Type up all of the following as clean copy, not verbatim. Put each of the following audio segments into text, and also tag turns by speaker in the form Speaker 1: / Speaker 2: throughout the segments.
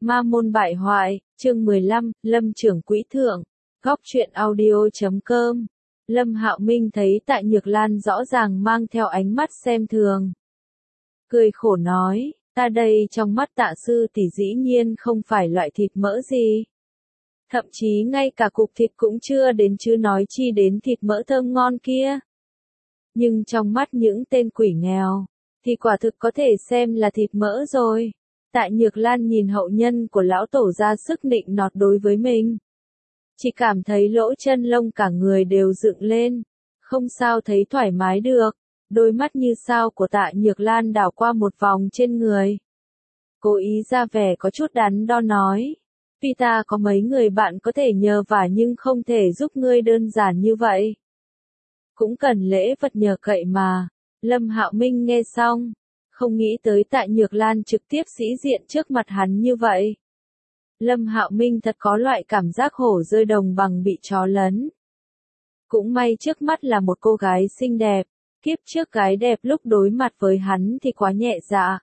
Speaker 1: Ma môn bại hoại, chương 15, Lâm trưởng quỹ thượng, góc truyện audio.com. Lâm Hạo Minh thấy Tạ Nhược Lan rõ ràng mang theo ánh mắt xem thường. Cười khổ nói, ta đây trong mắt Tạ sư tỷ dĩ nhiên không phải loại thịt mỡ gì. Thậm chí ngay cả cục thịt cũng chưa đến chứ nói chi đến thịt mỡ thơm ngon kia. Nhưng trong mắt những tên quỷ nghèo, thì quả thực có thể xem là thịt mỡ rồi. Tạ Nhược Lan nhìn hậu nhân của lão tổ ra sức nịnh nọt đối với mình. Chỉ cảm thấy lỗ chân lông cả người đều dựng lên, không sao thấy thoải mái được. Đôi mắt như sao của Tạ Nhược Lan đảo qua một vòng trên người. Cố ý ra vẻ có chút đắn đo nói. Vì ta có mấy người bạn có thể nhờ vả nhưng không thể giúp ngươi đơn giản như vậy. Cũng cần lễ vật nhờ cậy mà. Lâm Hạo Minh nghe xong, không nghĩ tới Tạ Nhược Lan trực tiếp sĩ diện trước mặt hắn như vậy. Lâm Hạo Minh thật có loại cảm giác hổ rơi đồng bằng bị chó lấn. Cũng may trước mắt là một cô gái xinh đẹp, kiếp trước gái đẹp lúc đối mặt với hắn thì quá nhẹ dạ.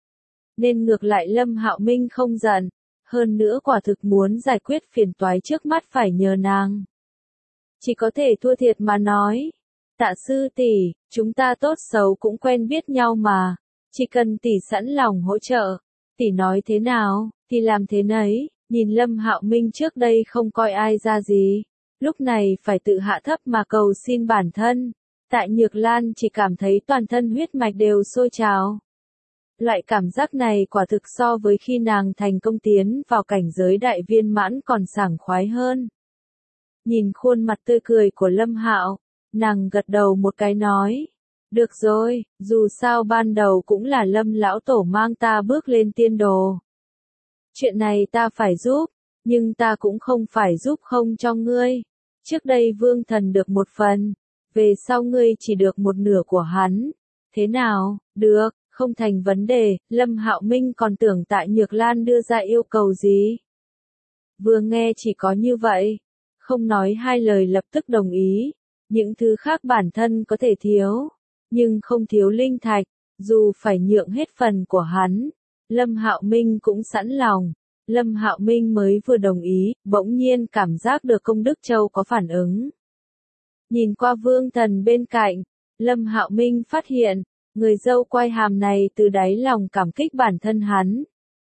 Speaker 1: Nên ngược lại Lâm Hạo Minh không giận, hơn nữa quả thực muốn giải quyết phiền toái trước mắt phải nhờ nàng. Chỉ có thể thua thiệt mà nói. Tạ sư tỷ, chúng ta tốt xấu cũng quen biết nhau mà, chỉ cần tỷ sẵn lòng hỗ trợ, tỷ nói thế nào, thì làm thế nấy. Nhìn Lâm Hạo Minh trước đây không coi ai ra gì, lúc này phải tự hạ thấp mà cầu xin bản thân. Tạ Nhược Lan chỉ cảm thấy toàn thân huyết mạch đều sôi trào. Loại cảm giác này quả thực so với khi nàng thành công tiến vào cảnh giới đại viên mãn còn sảng khoái hơn. Nhìn khuôn mặt tươi cười của Lâm Hạo, nàng gật đầu một cái nói. Được rồi, dù sao ban đầu cũng là Lâm lão tổ mang ta bước lên tiên đồ. Chuyện này ta phải giúp, nhưng ta cũng không phải giúp không cho ngươi. Trước đây Vương Thần được một phần, về sau ngươi chỉ được một nửa của hắn. Thế nào, được, không thành vấn đề. Lâm Hạo Minh còn tưởng Tạ Nhược Lan đưa ra yêu cầu gì. Vừa nghe chỉ có như vậy, không nói hai lời lập tức đồng ý. Những thứ khác bản thân có thể thiếu, nhưng không thiếu linh thạch, dù phải nhượng hết phần của hắn. Lâm Hạo Minh cũng sẵn lòng. Lâm Hạo Minh mới vừa đồng ý, bỗng nhiên cảm giác được Công Đức Châu có phản ứng. Nhìn qua Vương Thần bên cạnh, Lâm Hạo Minh phát hiện, người dâu quai hàm này từ đáy lòng cảm kích bản thân hắn.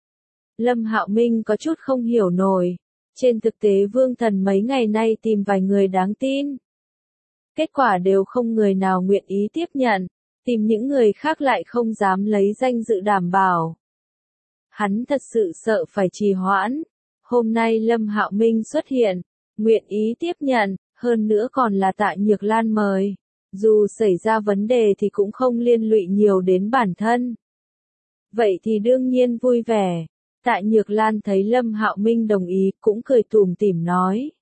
Speaker 1: Lâm Hạo Minh có chút không hiểu nổi. Trên thực tế Vương Thần mấy ngày nay tìm vài người đáng tin. Kết quả đều không người nào nguyện ý tiếp nhận, tìm những người khác lại không dám lấy danh dự đảm bảo. Hắn thật sự sợ phải trì hoãn. Hôm nay Lâm Hạo Minh xuất hiện, nguyện ý tiếp nhận, hơn nữa còn là Tạ Nhược Lan mời. Dù xảy ra vấn đề thì cũng không liên lụy nhiều đến bản thân. Vậy thì đương nhiên vui vẻ. Tạ Nhược Lan thấy Lâm Hạo Minh đồng ý, cũng cười tủm tỉm nói.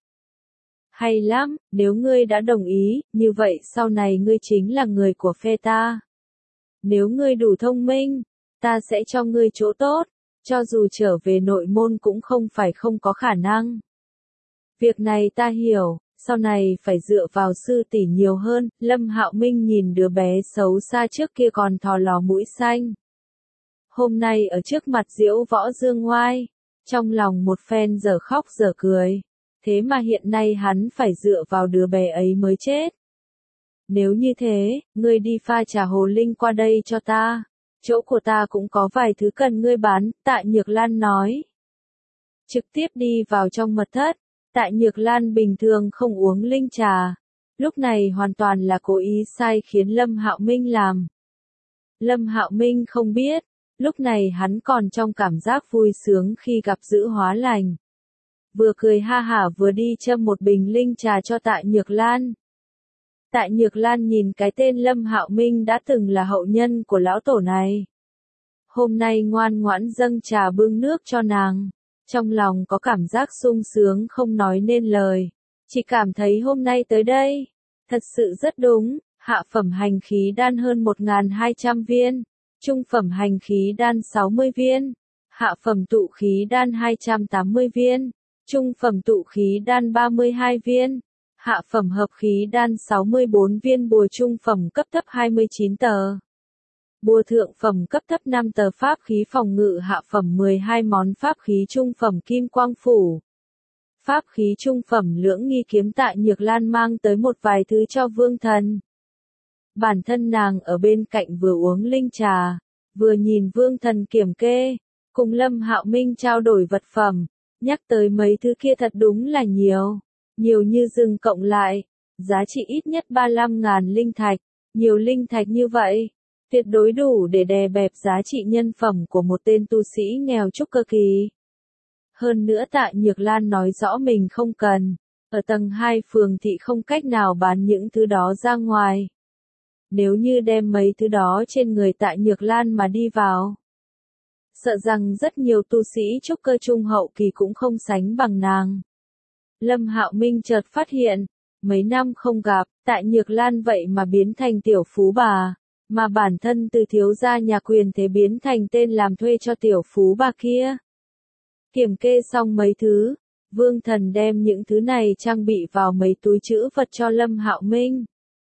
Speaker 1: Hay lắm, nếu ngươi đã đồng ý, như vậy sau này ngươi chính là người của phe ta. Nếu ngươi đủ thông minh, ta sẽ cho ngươi chỗ tốt. Cho dù trở về nội môn cũng không phải không có khả năng. Việc này ta hiểu, sau này phải dựa vào sư tỷ nhiều hơn. Lâm Hạo Minh nhìn đứa bé xấu xa trước kia còn thò lò mũi xanh. Hôm nay ở trước mặt Diễu Võ Dương Ngoai, trong lòng một phen dở khóc dở cười. Thế mà hiện nay hắn phải dựa vào đứa bé ấy mới chết. Nếu như thế, ngươi đi pha trà hồ linh qua đây cho ta. Chỗ của ta cũng có vài thứ cần ngươi bán, Tạ Nhược Lan nói. Trực tiếp đi vào trong mật thất, Tạ Nhược Lan bình thường không uống linh trà. Lúc này hoàn toàn là cố ý sai khiến Lâm Hạo Minh làm. Lâm Hạo Minh không biết, lúc này hắn còn trong cảm giác vui sướng khi gặp Dữ Hóa Lành. Vừa cười ha hả vừa đi châm một bình linh trà cho Tạ Nhược Lan. Tạ Nhược Lan nhìn cái tên Lâm Hạo Minh đã từng là hậu nhân của lão tổ này. Hôm nay ngoan ngoãn dâng trà bưng nước cho nàng. Trong lòng có cảm giác sung sướng không nói nên lời. Chỉ cảm thấy hôm nay tới đây, thật sự rất đúng. Hạ phẩm hành khí đan hơn 1.200 viên. Trung phẩm hành khí đan 60 viên. Hạ phẩm tụ khí đan 280 viên. Trung phẩm tụ khí đan 32 viên. Hạ phẩm hợp khí đan 64 viên bùa trung phẩm cấp thấp 29 tờ. Bùa thượng phẩm cấp thấp 5 tờ pháp khí phòng ngự hạ phẩm 12 món pháp khí trung phẩm kim quang phủ. Pháp khí trung phẩm lưỡng nghi kiếm Tạ Nhược Lan mang tới một vài thứ cho Vương Thần. Bản thân nàng ở bên cạnh vừa uống linh trà, vừa nhìn Vương Thần kiểm kê, cùng Lâm Hạo Minh trao đổi vật phẩm, nhắc tới mấy thứ kia thật đúng là nhiều, nhiều như rừng cộng lại, giá trị ít nhất 35.000 linh thạch, nhiều linh thạch như vậy, tuyệt đối đủ để đè bẹp giá trị nhân phẩm của một tên tu sĩ nghèo trúc cơ kỳ. Hơn nữa Tạ Nhược Lan nói rõ mình không cần, ở tầng 2 phường thị không cách nào bán những thứ đó ra ngoài. Nếu như đem mấy thứ đó trên người Tạ Nhược Lan mà đi vào, sợ rằng rất nhiều tu sĩ trúc cơ trung hậu kỳ cũng không sánh bằng nàng. Lâm Hạo Minh chợt phát hiện, mấy năm không gặp, Tạ Nhược Lan vậy mà biến thành tiểu phú bà, mà bản thân từ thiếu gia nhà quyền thế biến thành tên làm thuê cho tiểu phú bà kia. Kiểm kê xong mấy thứ, Vương Thần đem những thứ này trang bị vào mấy túi trữ vật cho Lâm Hạo Minh.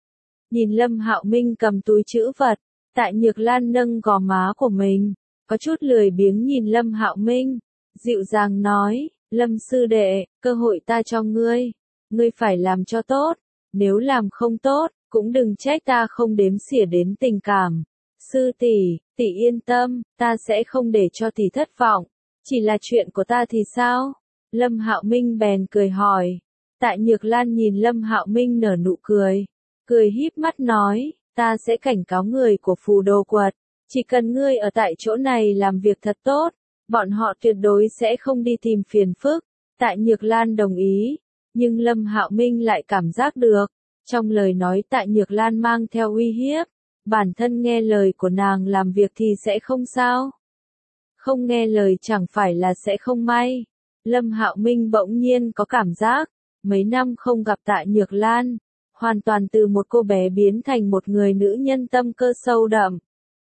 Speaker 1: Nhìn Lâm Hạo Minh cầm túi trữ vật, Tạ Nhược Lan nâng gò má của mình, có chút lười biếng nhìn Lâm Hạo Minh, dịu dàng nói, Lâm sư đệ, cơ hội ta cho ngươi, ngươi phải làm cho tốt, nếu làm không tốt, cũng đừng trách ta không đếm xỉa đến tình cảm. Sư tỷ, tỷ yên tâm, ta sẽ không để cho tỷ thất vọng, chỉ là chuyện của ta thì sao? Lâm Hạo Minh bèn cười hỏi. Tạ Nhược Lan nhìn Lâm Hạo Minh nở nụ cười, cười híp mắt nói, ta sẽ cảnh cáo người của Phù Đồ Quật, chỉ cần ngươi ở tại chỗ này làm việc thật tốt, bọn họ tuyệt đối sẽ không đi tìm phiền phức. Tạ Nhược Lan đồng ý, nhưng Lâm Hạo Minh lại cảm giác được, trong lời nói Tạ Nhược Lan mang theo uy hiếp, bản thân nghe lời của nàng làm việc thì sẽ không sao. Không nghe lời chẳng phải là sẽ không may. Lâm Hạo Minh bỗng nhiên có cảm giác, mấy năm không gặp Tạ Nhược Lan, hoàn toàn từ một cô bé biến thành một người nữ nhân tâm cơ sâu đậm.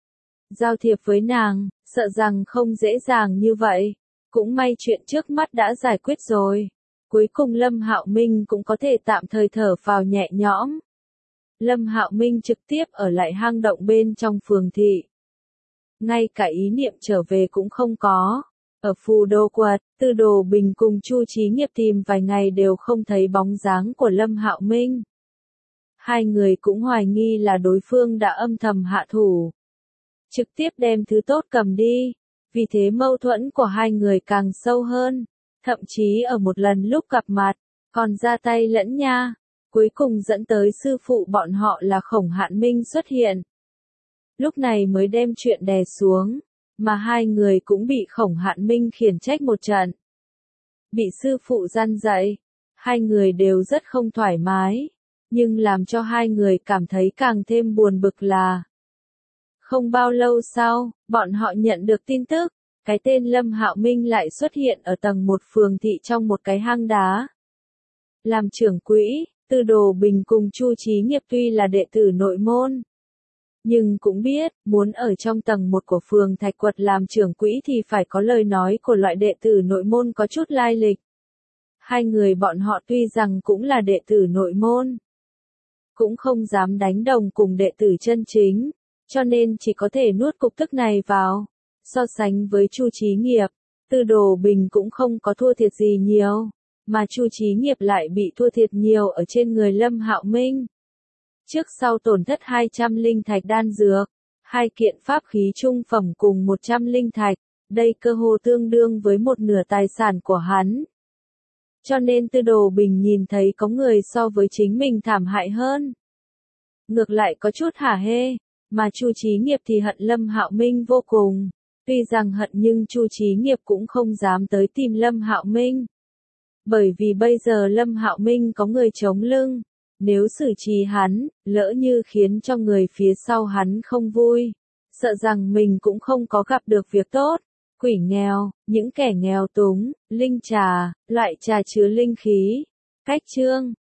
Speaker 1: Giao thiệp với nàng, sợ rằng không dễ dàng như vậy, cũng may chuyện trước mắt đã giải quyết rồi. Cuối cùng Lâm Hạo Minh cũng có thể tạm thời thở phào nhẹ nhõm. Lâm Hạo Minh trực tiếp ở lại hang động bên trong phường thị. Ngay cả ý niệm trở về cũng không có. Ở Phù Đồ Quật, Tư Đồ Bình cùng Chu Chí Nghiệp tìm vài ngày đều không thấy bóng dáng của Lâm Hạo Minh. Hai người cũng hoài nghi là đối phương đã âm thầm hạ thủ, trực tiếp đem thứ tốt cầm đi, vì thế mâu thuẫn của hai người càng sâu hơn, thậm chí ở một lần lúc gặp mặt, còn ra tay lẫn nha, cuối cùng dẫn tới sư phụ bọn họ là Khổng Hạn Minh xuất hiện. Lúc này mới đem chuyện đè xuống, mà hai người cũng bị Khổng Hạn Minh khiển trách một trận. Bị sư phụ gian dạy, hai người đều rất không thoải mái, nhưng làm cho hai người cảm thấy càng thêm buồn bực là không bao lâu sau, bọn họ nhận được tin tức, cái tên Lâm Hạo Minh lại xuất hiện ở tầng 1 phường thị trong một cái hang đá. Làm trưởng quỹ, Tư Đồ Bình cùng Chu Chí Nghiệp tuy là đệ tử nội môn, nhưng cũng biết, muốn ở trong tầng 1 của phường Thạch Quật làm trưởng quỹ thì phải có lời nói của loại đệ tử nội môn có chút lai lịch. Hai người bọn họ tuy rằng cũng là đệ tử nội môn, cũng không dám đánh đồng cùng đệ tử chân chính, cho nên chỉ có thể nuốt cục tức này vào. So sánh với Chu Chí Nghiệp, Tư Đồ Bình cũng không có thua thiệt gì nhiều, mà Chu Chí Nghiệp lại bị thua thiệt nhiều ở trên người Lâm Hạo Minh. Trước sau tổn thất 200 linh thạch đan dược, 2 kiện pháp khí trung phẩm cùng 100 linh thạch, đây cơ hồ tương đương với một nửa tài sản của hắn. Cho nên Tư Đồ Bình nhìn thấy có người so với chính mình thảm hại hơn, ngược lại có chút hả hê, mà Chu Chí Nghiệp thì hận Lâm Hạo Minh vô cùng. Tuy rằng hận nhưng Chu Chí Nghiệp cũng không dám tới tìm Lâm Hạo Minh. Bởi vì bây giờ Lâm Hạo Minh có người chống lưng, nếu xử trí hắn, lỡ như khiến cho người phía sau hắn không vui, sợ rằng mình cũng không có gặp được việc tốt. Quỷ nghèo, những kẻ nghèo túng, linh trà, loại trà chứa linh khí. Cách chương